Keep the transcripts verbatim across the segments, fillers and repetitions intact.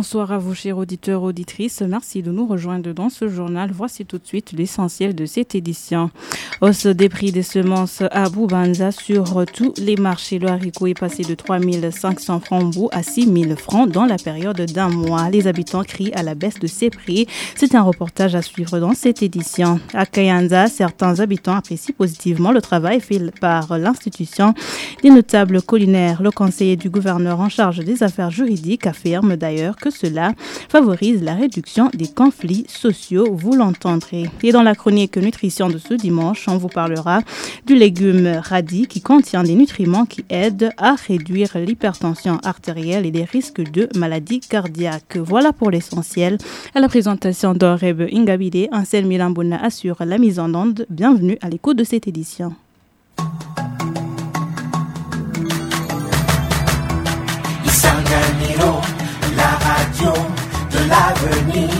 Bonsoir à vous, chers auditeurs, auditrices. Merci de nous rejoindre dans ce journal. Voici tout de suite l'essentiel de cette édition. Hausse des prix des semences à Boubanza sur tous les marchés. Le haricot est passé de trois mille cinq cents francs au bout à six mille francs dans la période d'un mois. Les habitants crient à la baisse de ces prix. C'est un reportage à suivre dans cette édition. À Kayanza, certains habitants apprécient positivement le travail fait par l'institution des notables collinaires. Le conseiller du gouverneur en charge des affaires juridiques affirme d'ailleurs que cela favorise la réduction des conflits sociaux, vous l'entendrez. Et dans la chronique nutrition de ce dimanche, on vous parlera du légume radis qui contient des nutriments qui aident à réduire l'hypertension artérielle et les risques de maladies cardiaques. Voilà pour l'essentiel. À la présentation d'Oreb Ingabide, Ansel Milambouna assure la mise en onde. Bienvenue à l'écoute de cette édition. La radio de l'avenir.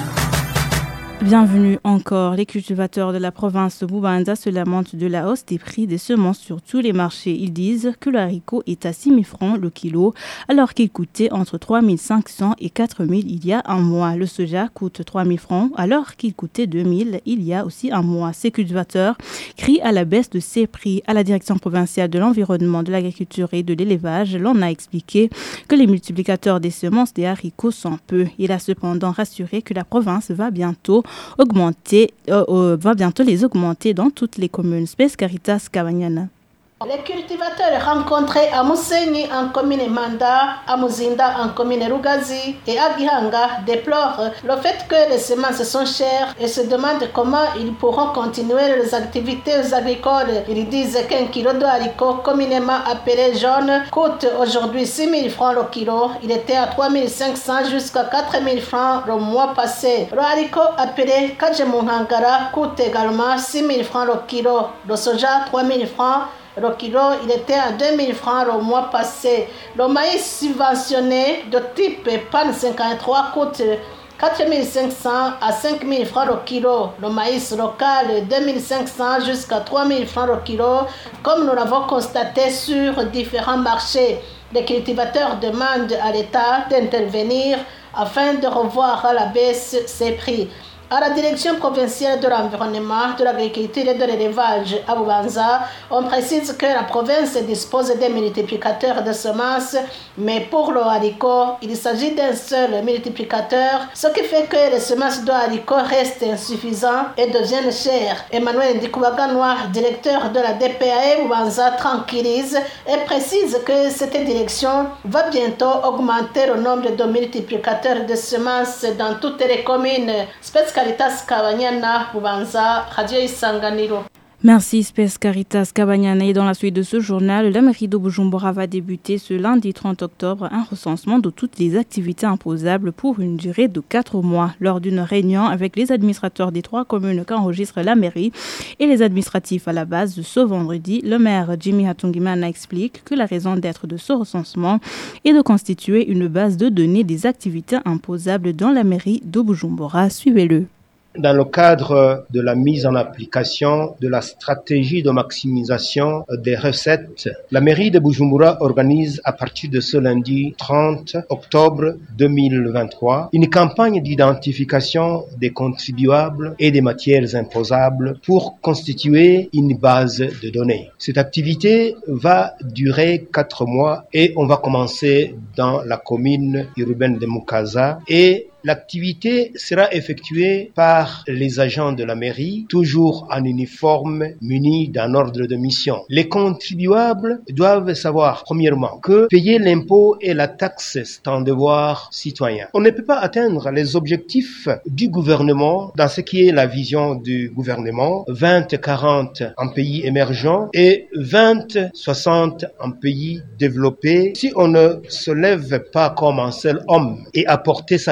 Bienvenue encore. Les cultivateurs de la province de Boubanza se lamentent de la hausse des prix des semences sur tous les marchés. Ils disent que le haricot est à six mille francs le kilo, alors qu'il coûtait entre trois mille cinq cents et quatre mille il y a un mois. Le soja coûte trois mille francs, alors qu'il coûtait deux mille il y a aussi un mois. Ces cultivateurs crient à la baisse de ces prix. À la direction provinciale de l'environnement, de l'agriculture et de l'élevage, l'on a expliqué que les multiplicateurs des semences des haricots sont peu. Il a cependant rassuré que la province va bientôt augmenter, euh, euh, va bientôt les augmenter dans toutes les communes. Spes Caritas Kabanyana. Les cultivateurs rencontrés à Mousséni en commune Manda, à Muzinda en commune Rugazi et à Gihanga déplorent le fait que les semences sont chères et se demandent comment ils pourront continuer leurs activités agricoles. Ils disent qu'un kilo de haricot communément appelé jaune coûte aujourd'hui six mille francs le kilo. Il était à trois mille cinq cents jusqu'à quatre mille francs le mois passé. Le haricot appelé Kajemuhangara coûte également six mille francs le kilo. Le soja trois mille francs. Le kilo, il était à deux mille francs le mois passé. Le maïs subventionné de type P A N cinquante-trois coûte quatre mille cinq cents à cinq mille francs le kilo. Le maïs local, deux mille cinq cents jusqu'à trois mille francs le kilo, comme nous l'avons constaté sur différents marchés. Les cultivateurs demandent à l'État d'intervenir afin de revoir à la baisse ces prix. À la direction provinciale de l'environnement, de l'agriculture et de l'élevage à Boubanza, on précise que la province dispose des multiplicateurs de semences, mais pour le haricot, il s'agit d'un seul multiplicateur, ce qui fait que les semences de haricot restent insuffisantes et deviennent chères. Emmanuel Ndikoubaganwa, directeur de la D P A E Boubanza, tranquillise et précise que cette direction va bientôt augmenter le nombre de multiplicateurs de semences dans toutes les communes. Caritas Kabanyana, Boubanza, Radio Isanganiro. Merci Spes Caritas Kabanyana. Et dans la suite de ce journal, la mairie de Bujumbura va débuter ce lundi trente octobre un recensement de toutes les activités imposables pour une durée de quatre mois. Lors d'une réunion avec les administrateurs des trois communes qu'enregistre la mairie et les administratifs à la base ce vendredi, le maire Jimmy Hatungimana explique que la raison d'être de ce recensement est de constituer une base de données des activités imposables dans la mairie de Bujumbura. Suivez-le. Dans le cadre de la mise en application de la stratégie de maximisation des recettes, la mairie de Bujumbura organise à partir de ce lundi trente octobre deux mille vingt-trois une campagne d'identification des contribuables et des matières imposables pour constituer une base de données. Cette activité va durer quatre mois et on va commencer dans la commune urbaine de Mukaza et l'activité sera effectuée par les agents de la mairie, toujours en uniforme, munis d'un ordre de mission. Les contribuables doivent savoir, premièrement, que payer l'impôt et la taxe, c'est un devoir citoyen. On ne peut pas atteindre les objectifs du gouvernement dans ce qui est la vision du gouvernement, vingt quarante en pays émergents et vingt soixante en pays développés, si on ne se lève pas comme un seul homme et apporter sa pierre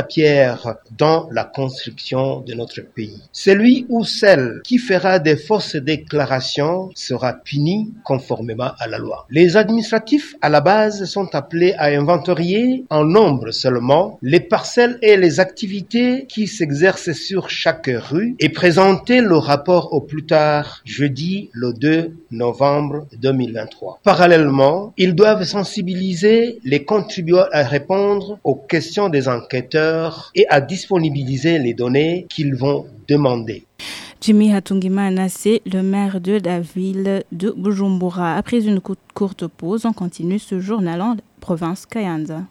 première dans la construction de notre pays. Celui ou celle qui fera des fausses déclarations sera puni conformément à la loi. Les administratifs à la base sont appelés à inventorier en nombre seulement les parcelles et les activités qui s'exercent sur chaque rue et présenter le rapport au plus tard jeudi le deux novembre deux mille vingt-trois. Parallèlement, ils doivent sensibiliser les contribuables à répondre aux questions des enquêteurs et à disponibiliser les données qu'ils vont demander. Jimmy Hatungimana, c'est le maire de la ville de Bujumbura. Après une courte pause, on continue ce journal en province Kayanza.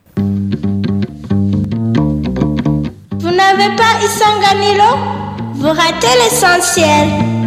Vous n'avez pas Isanganilo? Vous ratez l'essentiel.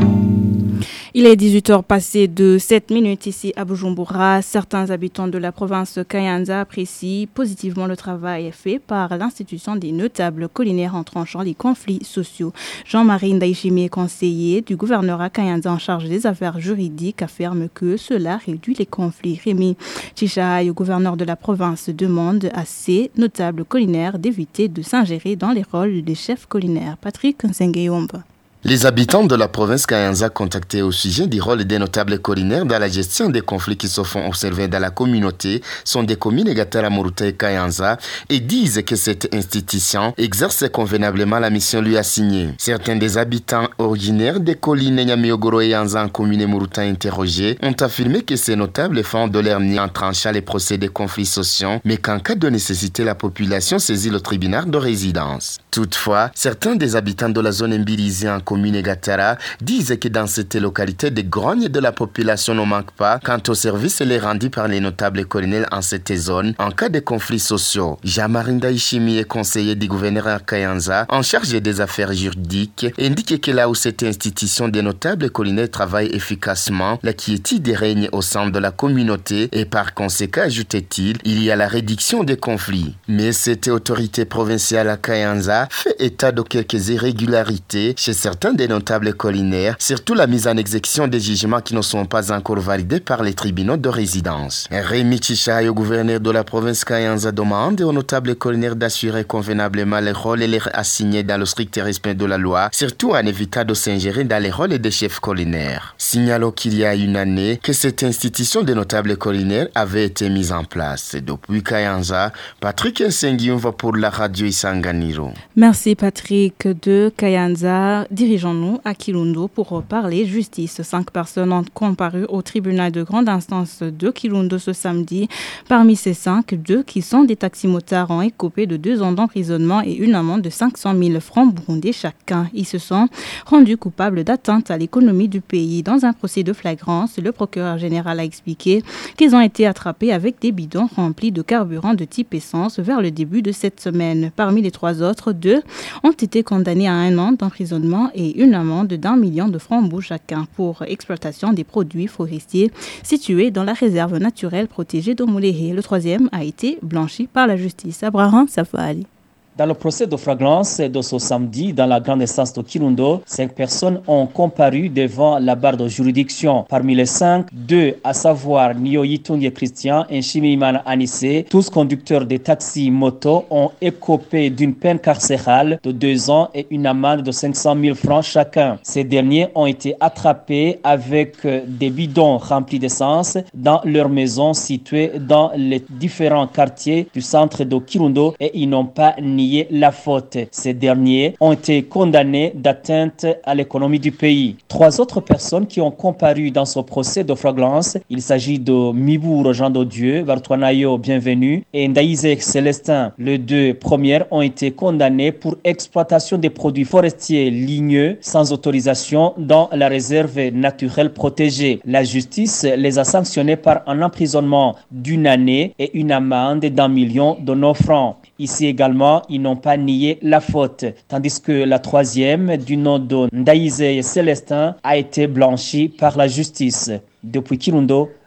Il est dix-huit heures passées de sept minutes ici à Bujumbura. Certains habitants de la province Kayanza apprécient positivement le travail fait par l'institution des notables collinaires en tranchant les conflits sociaux. Jean-Marie Ndaïchimi, conseiller du gouverneur à Kayanza en charge des affaires juridiques, affirme que cela réduit les conflits. Rémi Chichaï, gouverneur de la province, demande à ces notables collinaires d'éviter de s'ingérer dans les rôles des chefs collinaires. Patrick Nsengeyomba. Les habitants de la province Kayanza contactés au sujet du rôle des notables collinaires dans la gestion des conflits qui se font observer dans la communauté sont des communes Gatara, Moruta et Kayanza et disent que cette institution exerce convenablement la mission lui assignée. Certains des habitants originaires des collines Nyamiogoro et Yanza en commune Moruta interrogés ont affirmé que ces notables font de leur nid en tranchant les procès des conflits sociaux, mais qu'en cas de nécessité, la population saisit le tribunal de résidence. Toutefois, certains des habitants de la zone Mbirizé en commune Gatara disent que dans cette localité, des grognes de la population ne manquent pas quant aux services les rendus par les notables collinaires en cette zone en cas de conflits sociaux. Jean-Marie Ndaïchimi est conseiller du gouverneur à Kayanza en charge des affaires juridiques indique que là où cette institution des notables collinaires travaille efficacement, la quiétude règne au sein de la communauté et par conséquent, ajoutait-il, il y a la réduction des conflits. Mais cette autorité provinciale à Kayanza fait état de quelques irrégularités chez certains des notables collinaires, surtout la mise en exécution des jugements qui ne sont pas encore validés par les tribunaux de résidence. Rémi Chichaï, gouverneur de la province Kayanza, demande aux notables collinaires d'assurer convenablement les rôles et les assignés dans le strict respect de la loi, surtout en évitant de s'ingérer dans les rôles des chefs collinaires. Signalons qu'il y a une année que cette institution de notables collinaires avait été mise en place. Depuis Kayanza, Patrick Nsengiumva pour la radio Isanganiro. Merci Patrick de Kayanza. Dirigeons-nous à Kilundo pour parler justice. Cinq personnes ont comparu au tribunal de grande instance de Kilundo ce samedi. Parmi ces cinq, deux qui sont des taximotards ont écopé de deux ans d'emprisonnement et une amende de cinq cent mille francs burundais chacun. Ils se sont rendus coupables d'atteinte à l'économie du pays. Dans un procès de flagrance, le procureur général a expliqué qu'ils ont été attrapés avec des bidons remplis de carburant de type essence vers le début de cette semaine. Parmi les trois autres, deux ont été condamnés à un an d'emprisonnement et une amende d'un million de francs chacun pour exploitation des produits forestiers situés dans la réserve naturelle protégée d'Omulehe. Le troisième a été blanchi par la justice. Abraham Safari. Dans le procès de flagrance de ce samedi, dans la grande instance de Kirundo, cinq personnes ont comparu devant la barre de juridiction. Parmi les cinq, deux, à savoir Nio Yitungi Christian et Shimiman Anissé, tous conducteurs de taxis moto, ont écopé d'une peine carcérale de deux ans et une amende de cinq cent mille francs chacun. Ces derniers ont été attrapés avec des bidons remplis d'essence dans leur maison située dans les différents quartiers du centre de Kirundo et ils n'ont pas nié la faute. Ces derniers ont été condamnés d'atteinte à l'économie du pays. Trois autres personnes qui ont comparu dans ce procès de flagrance, il s'agit de Miburo Jean de Dieu, Bartuanayo Bienvenu et Ndaïse Célestin. Les deux premières ont été condamnées pour exploitation des produits forestiers ligneux sans autorisation dans la réserve naturelle protégée. La justice les a sanctionnés par un emprisonnement d'une année et une amende d'un million de neuf francs. Ici également, ils n'ont pas nié la faute, tandis que la troisième, du nom de Ndaïse Célestin, a été blanchie par la justice. Depuis Kirundo,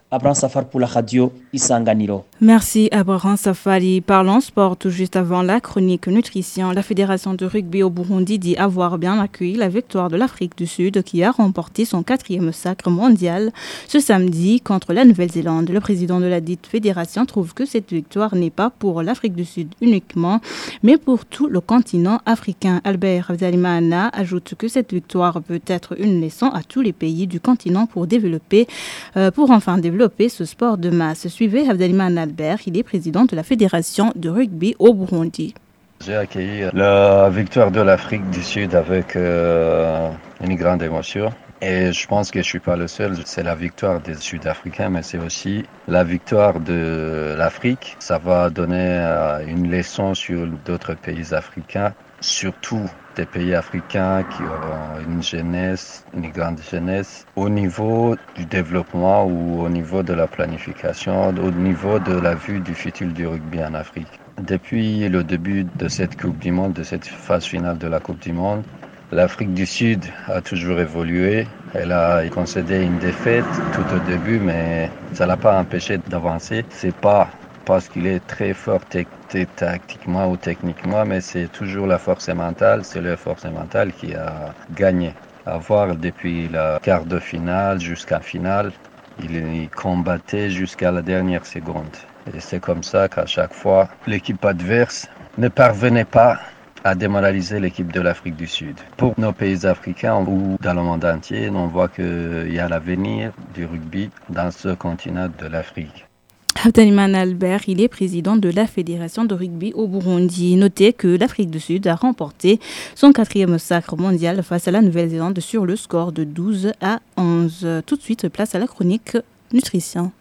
Abraham Safar pour la radio Isanganiro. Merci Abraham Safari. Parlons sport tout juste avant la chronique nutrition. La Fédération de rugby au Burundi dit avoir bien accueilli la victoire de l'Afrique du Sud qui a remporté son quatrième sacre mondial ce samedi contre la Nouvelle-Zélande. Le président de la dite fédération trouve que cette victoire n'est pas pour l'Afrique du Sud uniquement, mais pour tout le continent africain. Albert Zalimana ajoute que cette victoire peut être une leçon à tous les pays du continent pour développer, euh, pour enfin développer ce sport de masse. Suivez Abdelman Albert, il est président de la Fédération de rugby au Burundi. J'ai accueilli la victoire de l'Afrique du Sud avec euh, une grande émotion. Et je pense que je ne suis pas le seul, c'est la victoire des Sud-Africains, mais c'est aussi la victoire de l'Afrique. Ça va donner euh, une leçon sur d'autres pays africains, surtout des pays africains qui ont une jeunesse, une grande jeunesse, au niveau du développement ou au niveau de la planification, au niveau de la vue du futur du rugby en Afrique. Depuis le début de cette Coupe du Monde, de cette phase finale de la Coupe du Monde, l'Afrique du Sud a toujours évolué. Elle a concédé une défaite tout au début, mais ça l'a pas empêché d'avancer. C'est pas parce qu'il est très fort tactiquement ou techniquement, mais c'est toujours la force mentale, c'est la force mentale qui a gagné. À voir depuis la quart de finale jusqu'à la finale, il combattait jusqu'à la dernière seconde. Et c'est comme ça qu'à chaque fois, l'équipe adverse ne parvenait pas à démoraliser l'équipe de l'Afrique du Sud. Pour nos pays africains ou dans le monde entier, on voit qu'il y a l'avenir du rugby dans ce continent de l'Afrique. Abdelman Albert, il est président de la Fédération de rugby au Burundi. Notez que l'Afrique du Sud a remporté son quatrième sacre mondial face à la Nouvelle-Zélande sur le score de douze à onze. Tout de suite, place à la chronique nutrition.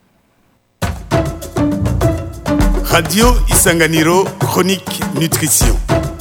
Radio Isanganiro, chronique nutrition.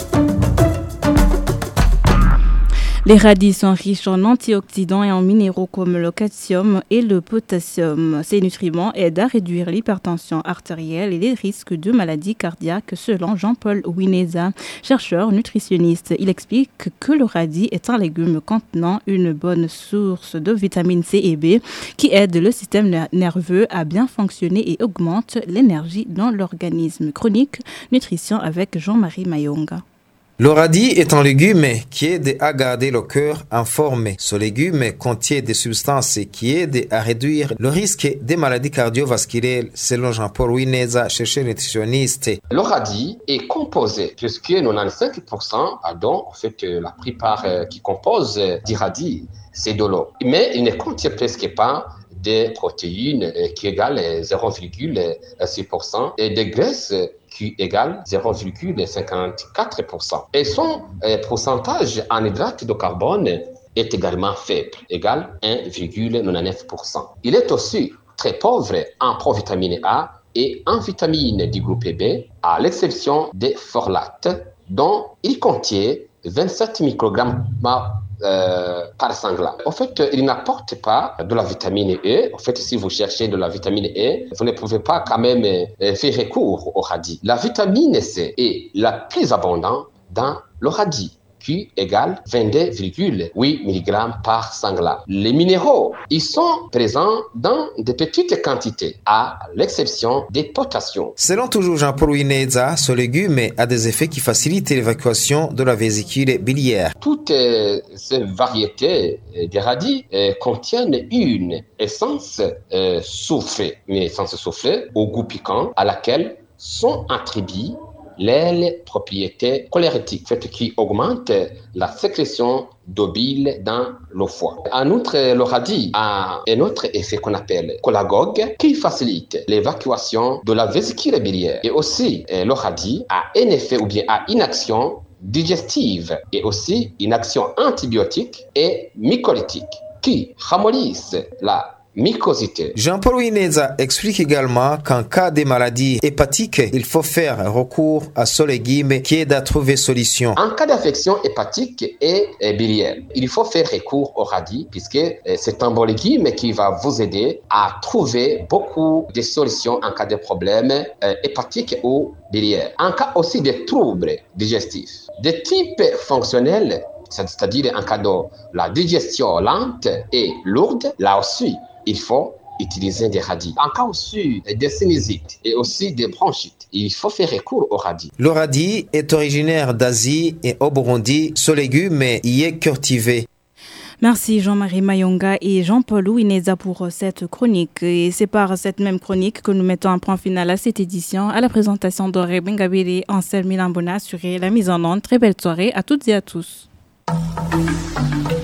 Les radis sont riches en antioxydants et en minéraux comme le calcium et le potassium. Ces nutriments aident à réduire l'hypertension artérielle et les risques de maladies cardiaques selon Jean-Paul Wineza, chercheur nutritionniste. Il explique que le radis est un légume contenant une bonne source de vitamines C et B qui aide le système nerveux à bien fonctionner et augmente l'énergie dans l'organisme. Chronique nutrition avec Jean-Marie Mayonga. Le radis est un légume qui aide à garder le cœur en forme. Ce légume contient des substances qui aident à réduire le risque des maladies cardiovasculaires, selon Jean-Paul Wineza, chercheur nutritionniste. Le radis est composé, puisque quatre-vingt-quinze pour cent, pardon, en fait, la plupart qui composent du radis, c'est de l'eau. Mais il ne contient presque pas des protéines qui égalent zéro virgule six pour cent et des graisses qui égale zéro virgule cinquante-quatre pour cent. Et son euh, pourcentage en hydrate de carbone est également faible, égal un virgule quatre-vingt-dix-neuf pour cent. Il est aussi très pauvre en provitamine A et en vitamine du groupe B, à l'exception des folate, dont il contient vingt-sept microgrammes Euh, par sanglant. En fait, il n'apporte pas de la vitamine E. En fait, si vous cherchez de la vitamine E, vous ne pouvez pas quand même euh, faire recours au radis. La vitamine C est la plus abondante dans le radis, qui égale vingt-deux virgule huit milligrammes par sanglant. Les minéraux, ils sont présents dans de petites quantités, à l'exception des potassiums. Selon toujours Jean-Paul Wineza, ce légume a des effets qui facilitent l'évacuation de la vésicule biliaire. Toutes euh, ces variétés euh, de radis euh, contiennent une essence euh, soufrée, une essence soufrée au goût piquant, à laquelle sont attribuées les propriétés cholérétiques, fait qui augmentent la sécrétion d'eau bile dans le foie. En outre, le radis a un autre effet qu'on appelle cholagogue qui facilite l'évacuation de la vésicule biliaire. Et aussi, le radis a un effet ou bien a une action digestive et aussi une action antibiotique et mycolytique qui ramollissent la mycosité. Jean-Paul Wineza explique également qu'en cas de maladie hépatique, il faut faire recours à ce légume qui aide à trouver solution. En cas d'infection hépatique et biliaire, il faut faire recours au radis puisque c'est un bon légume qui va vous aider à trouver beaucoup de solutions en cas de problèmes hépatiques ou biliaires. En cas aussi de troubles digestifs, de type fonctionnel, c'est-à-dire en cas de la digestion lente et lourde, là aussi, il faut utiliser des radis. En cas aussi des sinusites et aussi des bronchites, il faut faire recours au radis. Le radis est originaire d'Asie et au Burundi. Ce légume y est cultivé. Merci Jean-Marie Mayonga et Jean-Paul Ouineza pour cette chronique. Et c'est par cette même chronique que nous mettons un point final à cette édition. À la présentation d'Auré Bengabiri, Ansel Milambona assuré la mise en onde. Très belle soirée à toutes et à tous.